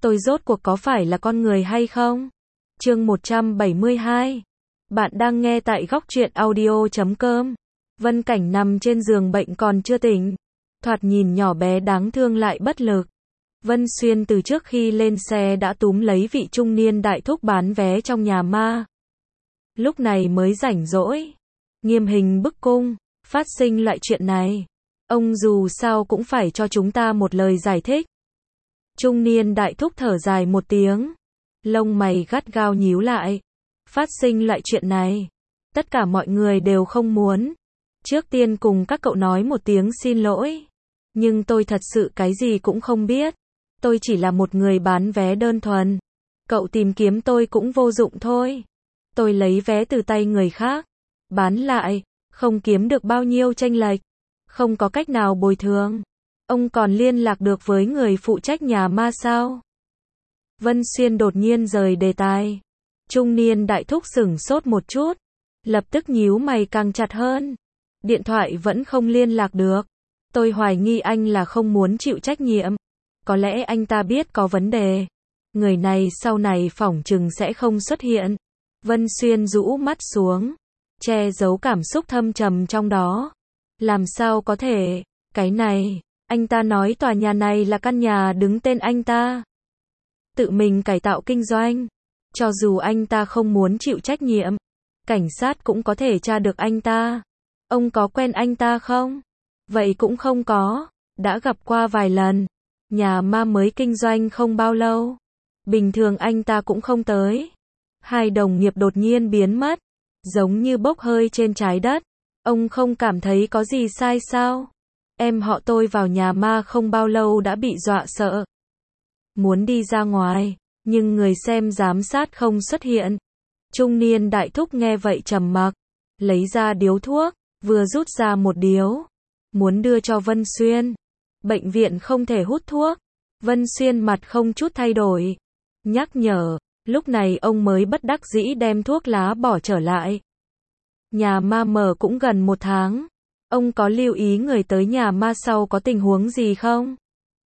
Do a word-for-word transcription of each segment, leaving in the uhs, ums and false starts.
tôi rốt cuộc có phải là con người hay không? Chương một trăm bảy mươi hai. Bạn đang nghe tại góc truyện audio chấm com. Vân Cảnh nằm trên giường bệnh còn chưa tỉnh. Thoạt nhìn nhỏ bé đáng thương lại bất lực. Vân Xuyên từ trước khi lên xe đã túm lấy vị trung niên đại thúc bán vé trong nhà ma. Lúc này mới rảnh rỗi. Nghiêm hình bức cung, phát sinh loại chuyện này. Ông dù sao cũng phải cho chúng ta một lời giải thích. Trung niên đại thúc thở dài một tiếng. Lông mày gắt gao nhíu lại. Phát sinh loại chuyện này. Tất cả mọi người đều không muốn. Trước tiên cùng các cậu nói một tiếng xin lỗi. Nhưng tôi thật sự cái gì cũng không biết. Tôi chỉ là một người bán vé đơn thuần. Cậu tìm kiếm tôi cũng vô dụng thôi. Tôi lấy vé từ tay người khác. Bán lại. Không kiếm được bao nhiêu chênh lệch. Không có cách nào bồi thường. Ông còn liên lạc được với người phụ trách nhà ma sao? Vân Xuyên đột nhiên rời đề tài. Trung niên đại thúc sửng sốt một chút. Lập tức nhíu mày càng chặt hơn. Điện thoại vẫn không liên lạc được. Tôi hoài nghi anh là không muốn chịu trách nhiệm. Có lẽ anh ta biết có vấn đề. Người này sau này phỏng chừng sẽ không xuất hiện. Vân Xuyên rũ mắt xuống. Che giấu cảm xúc thâm trầm trong đó. Làm sao có thể? Cái này, anh ta nói tòa nhà này là căn nhà đứng tên anh ta. Tự mình cải tạo kinh doanh. Cho dù anh ta không muốn chịu trách nhiệm, cảnh sát cũng có thể tra được anh ta. Ông có quen anh ta không? Vậy cũng không có. Đã gặp qua vài lần. Nhà ma mới kinh doanh không bao lâu. Bình thường anh ta cũng không tới. Hai đồng nghiệp đột nhiên biến mất. Giống như bốc hơi trên trái đất. Ông không cảm thấy có gì sai sao? Em họ tôi vào nhà ma không bao lâu đã bị dọa sợ. Muốn đi ra ngoài, nhưng người xem giám sát không xuất hiện. Trung niên đại thúc nghe vậy trầm mặc. Lấy ra điếu thuốc, vừa rút ra một điếu. Muốn đưa cho Vân Xuyên. Bệnh viện không thể hút thuốc. Vân Xuyên mặt không chút thay đổi. Nhắc nhở, lúc này ông mới bất đắc dĩ đem thuốc lá bỏ trở lại. Nhà ma mở cũng gần một tháng. Ông có lưu ý người tới nhà ma sau có tình huống gì không?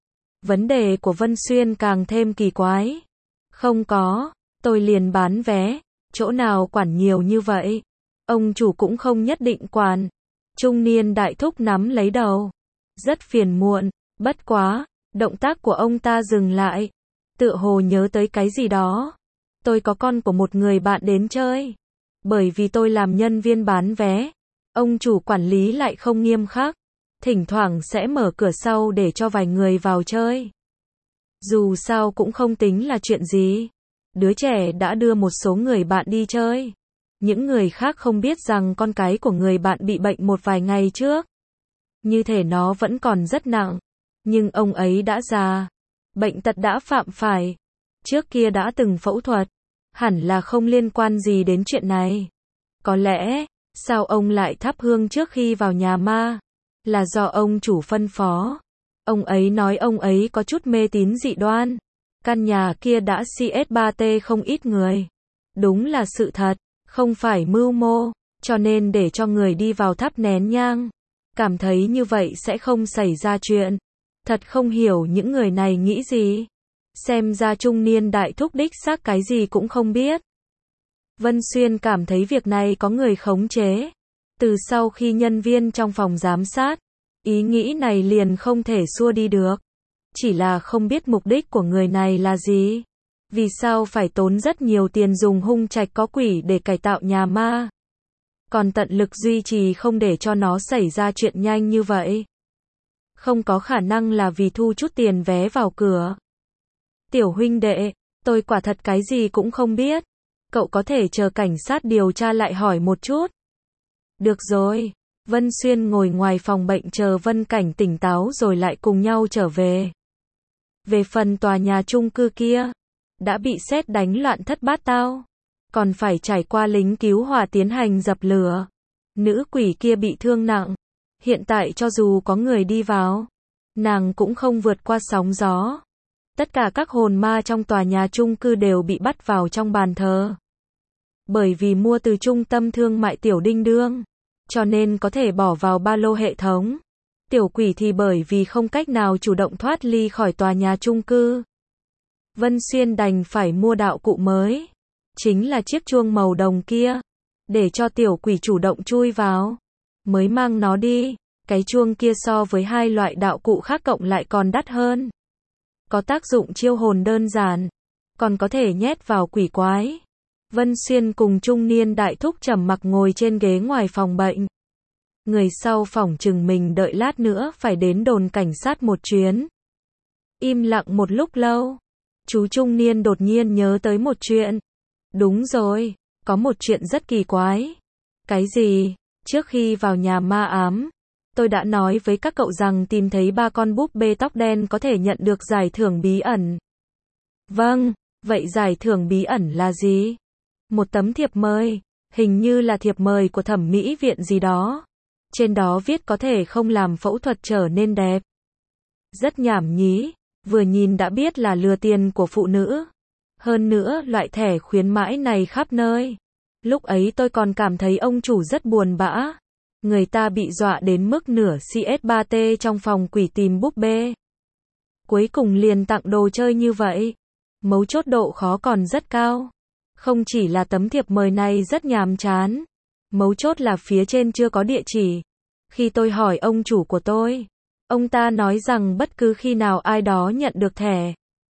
Vấn đề của Vân Xuyên càng thêm kỳ quái. Không có, tôi liền bán vé. Chỗ nào quản nhiều như vậy? Ông chủ cũng không nhất định quản. Trung niên đại thúc nắm lấy đầu. Rất phiền muộn, bất quá, động tác của ông ta dừng lại. Tựa hồ nhớ tới cái gì đó. Tôi có con của một người bạn đến chơi. Bởi vì tôi làm nhân viên bán vé, ông chủ quản lý lại không nghiêm khắc. Thỉnh thoảng sẽ mở cửa sau để cho vài người vào chơi. Dù sao cũng không tính là chuyện gì. Đứa trẻ đã đưa một số người bạn đi chơi. Những người khác không biết rằng con cái của người bạn bị bệnh một vài ngày trước. Như thể nó vẫn còn rất nặng. Nhưng ông ấy đã già. Bệnh tật đã phạm phải. Trước kia đã từng phẫu thuật. Hẳn là không liên quan gì đến chuyện này. Có lẽ, sao ông lại thắp hương trước khi vào nhà ma? Là do ông chủ phân phó. Ông ấy nói ông ấy có chút mê tín dị đoan. Căn nhà kia đã xê ét ba tê không ít người. Đúng là sự thật, không phải mưu mô, cho nên để cho người đi vào thắp nén nhang. Cảm thấy như vậy sẽ không xảy ra chuyện. Thật không hiểu những người này nghĩ gì. Xem ra trung niên đại thúc đích xác cái gì cũng không biết. Vân Xuyên cảm thấy việc này có người khống chế. Từ sau khi nhân viên trong phòng giám sát, ý nghĩ này liền không thể xua đi được. Chỉ là không biết mục đích của người này là gì. Vì sao phải tốn rất nhiều tiền dùng hung trạch có quỷ để cải tạo nhà ma. Còn tận lực duy trì không để cho nó xảy ra chuyện nhanh như vậy. Không có khả năng là vì thu chút tiền vé vào cửa. Tiểu huynh đệ, tôi quả thật cái gì cũng không biết. Cậu có thể chờ cảnh sát điều tra lại hỏi một chút. Được rồi. Vân Xuyên ngồi ngoài phòng bệnh chờ Vân Cảnh tỉnh táo rồi lại cùng nhau trở về. Về phần tòa nhà chung cư kia, đã bị sét đánh loạn thất bát tao. Còn phải trải qua lính cứu hỏa tiến hành dập lửa. Nữ quỷ kia bị thương nặng. Hiện tại cho dù có người đi vào, nàng cũng không vượt qua sóng gió. Tất cả các hồn ma trong tòa nhà chung cư đều bị bắt vào trong bàn thờ. Bởi vì mua từ trung tâm thương mại Tiểu Đinh Đương, cho nên có thể bỏ vào ba lô hệ thống. Tiểu quỷ thì bởi vì không cách nào chủ động thoát ly khỏi tòa nhà chung cư. Vân Xuyên đành phải mua đạo cụ mới. Chính là chiếc chuông màu đồng kia. Để cho tiểu quỷ chủ động chui vào. Mới mang nó đi. Cái chuông kia so với hai loại đạo cụ khác cộng lại còn đắt hơn. Có tác dụng chiêu hồn đơn giản. Còn có thể nhét vào quỷ quái. Vân Xuyên cùng trung niên đại thúc trầm mặc ngồi trên ghế ngoài phòng bệnh. Người sau phỏng chừng mình đợi lát nữa phải đến đồn cảnh sát một chuyến. Im lặng một lúc lâu. Chú trung niên đột nhiên nhớ tới một chuyện. Đúng rồi, có một chuyện rất kỳ quái. Cái gì? Trước khi vào nhà ma ám, tôi đã nói với các cậu rằng tìm thấy ba con búp bê tóc đen có thể nhận được giải thưởng bí ẩn. Vâng, vậy giải thưởng bí ẩn là gì? Một tấm thiệp mời, hình như là thiệp mời của thẩm mỹ viện gì đó. Trên đó viết có thể không làm phẫu thuật trở nên đẹp. Rất nhảm nhí, vừa nhìn đã biết là lừa tiền của phụ nữ. Hơn nữa, loại thẻ khuyến mãi này khắp nơi. Lúc ấy tôi còn cảm thấy ông chủ rất buồn bã. Người ta bị dọa đến mức nửa C S ba T trong phòng quỷ tìm búp bê. Cuối cùng liền tặng đồ chơi như vậy. Mấu chốt độ khó còn rất cao. Không chỉ là tấm thiệp mời này rất nhàm chán. Mấu chốt là phía trên chưa có địa chỉ. Khi tôi hỏi ông chủ của tôi, ông ta nói rằng bất cứ khi nào ai đó nhận được thẻ,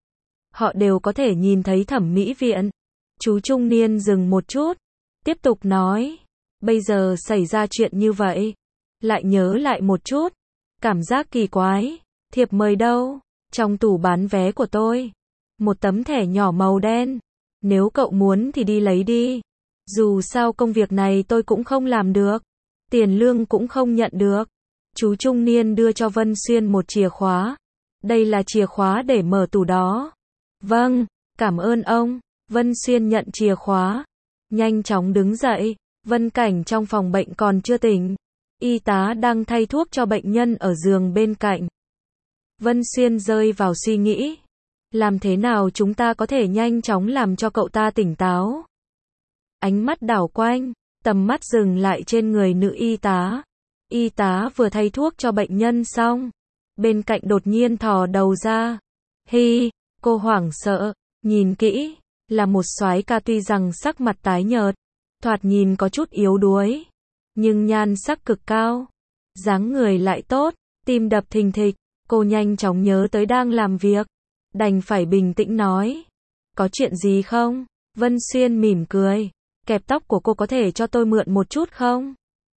họ đều có thể nhìn thấy thẩm mỹ viện. Chú trung niên dừng một chút, tiếp tục nói, bây giờ xảy ra chuyện như vậy, lại nhớ lại một chút, cảm giác kỳ quái, thiệp mời đâu? Trong tủ bán vé của tôi, một tấm thẻ nhỏ màu đen, nếu cậu muốn thì đi lấy đi. Dù sao công việc này tôi cũng không làm được, tiền lương cũng không nhận được. Chú trung niên đưa cho Vân Xuyên một chìa khóa. Đây là chìa khóa để mở tủ đó. Vâng, cảm ơn ông. Vân Xuyên nhận chìa khóa. Nhanh chóng đứng dậy. Vân Cảnh trong phòng bệnh còn chưa tỉnh. Y tá đang thay thuốc cho bệnh nhân ở giường bên cạnh. Vân Xuyên rơi vào suy nghĩ. Làm thế nào chúng ta có thể nhanh chóng làm cho cậu ta tỉnh táo? Ánh mắt đảo quanh, tầm mắt dừng lại trên người nữ y tá. Y tá vừa thay thuốc cho bệnh nhân xong. Bên cạnh đột nhiên thò đầu ra. Hi, cô hoảng sợ, nhìn kỹ, là một soái ca tuy rằng sắc mặt tái nhợt, thoạt nhìn có chút yếu đuối, nhưng nhan sắc cực cao, dáng người lại tốt, tim đập thình thịch, cô nhanh chóng nhớ tới đang làm việc, đành phải bình tĩnh nói. Có chuyện gì không? Vân Xuyên mỉm cười. Kẹp tóc của cô có thể cho tôi mượn một chút không?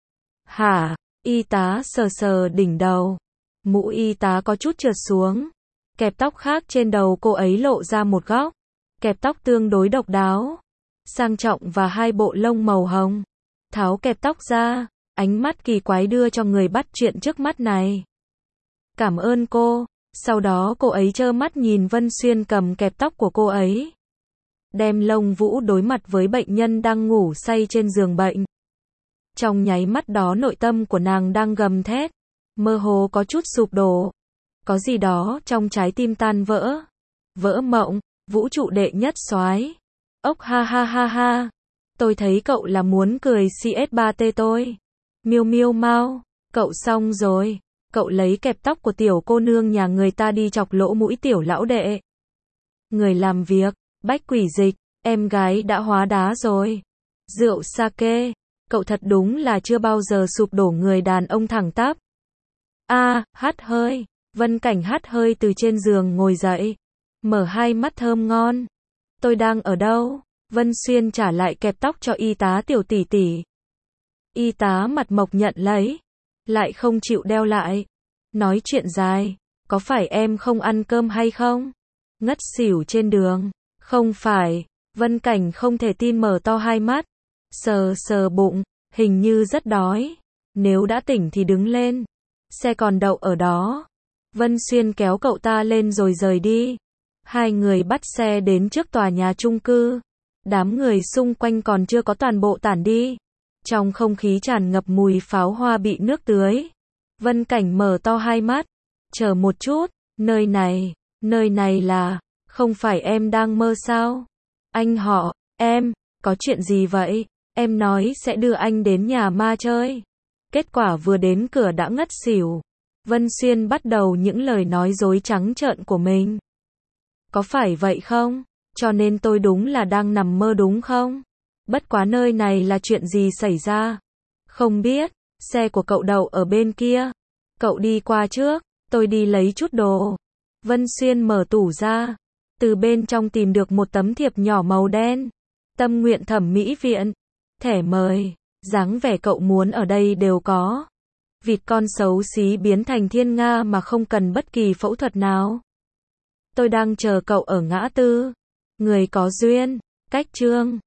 Hả? Y tá sờ sờ đỉnh đầu. Mũ y tá có chút trượt xuống. Kẹp tóc khác trên đầu cô ấy lộ ra một góc. Kẹp tóc tương đối độc đáo, sang trọng và hai bộ lông màu hồng. Tháo kẹp tóc ra, ánh mắt kỳ quái đưa cho người bắt chuyện trước mắt này. Cảm ơn cô. Sau đó cô ấy trơ mắt nhìn Vân Xuyên cầm kẹp tóc của cô ấy. Đem lông vũ đối mặt với bệnh nhân đang ngủ say trên giường bệnh. Trong nháy mắt đó nội tâm của nàng đang gầm thét, mơ hồ có chút sụp đổ. Có gì đó trong trái tim tan vỡ. Vỡ mộng, vũ trụ đệ nhất soái. Ốc ha ha ha ha. Tôi thấy cậu là muốn cười C S ba T tôi. Miêu miêu mau, cậu xong rồi. Cậu lấy kẹp tóc của tiểu cô nương nhà người ta đi chọc lỗ mũi tiểu lão đệ. Người làm việc, Bách Quỷ Dịch, em gái đã hóa đá rồi. Rượu sake, cậu thật đúng là chưa bao giờ sụp đổ người đàn ông thẳng tắp. A, à, hắt hơi. Vân Cảnh hắt hơi từ trên giường ngồi dậy, mở hai mắt thơm ngon. Tôi đang ở đâu? Vân Xuyên trả lại kẹp tóc cho y tá tiểu tỷ tỷ. Y tá mặt mộc nhận lấy, lại không chịu đeo lại. Nói chuyện dài, có phải em không ăn cơm hay không? Ngất xỉu trên đường. Không phải. Vân Cảnh không thể tin mở to hai mắt. Sờ sờ bụng, hình như rất đói. Nếu đã tỉnh thì đứng lên. Xe còn đậu ở đó. Vân Xuyên kéo cậu ta lên rồi rời đi. Hai người bắt xe đến trước tòa nhà chung cư. Đám người xung quanh còn chưa có toàn bộ tản đi. Trong không khí tràn ngập mùi pháo hoa bị nước tưới. Vân Cảnh mở to hai mắt. Chờ một chút, nơi này, nơi này là, không phải em đang mơ sao? Anh họ, em, có chuyện gì vậy? Em nói sẽ đưa anh đến nhà ma chơi. Kết quả vừa đến cửa đã ngất xỉu. Vân Xuyên bắt đầu những lời nói dối trắng trợn của mình. Có phải vậy không? Cho nên tôi đúng là đang nằm mơ đúng không? Bất quá nơi này là chuyện gì xảy ra? Không biết, xe của cậu đậu ở bên kia. Cậu đi qua trước, tôi đi lấy chút đồ. Vân Xuyên mở tủ ra, từ bên trong tìm được một tấm thiệp nhỏ màu đen. Tâm nguyện thẩm mỹ viện. Thẻ mời, dáng vẻ cậu muốn ở đây đều có. Vịt con xấu xí biến thành thiên nga mà không cần bất kỳ phẫu thuật nào. Tôi đang chờ cậu ở ngã tư. Người có duyên, cách chương.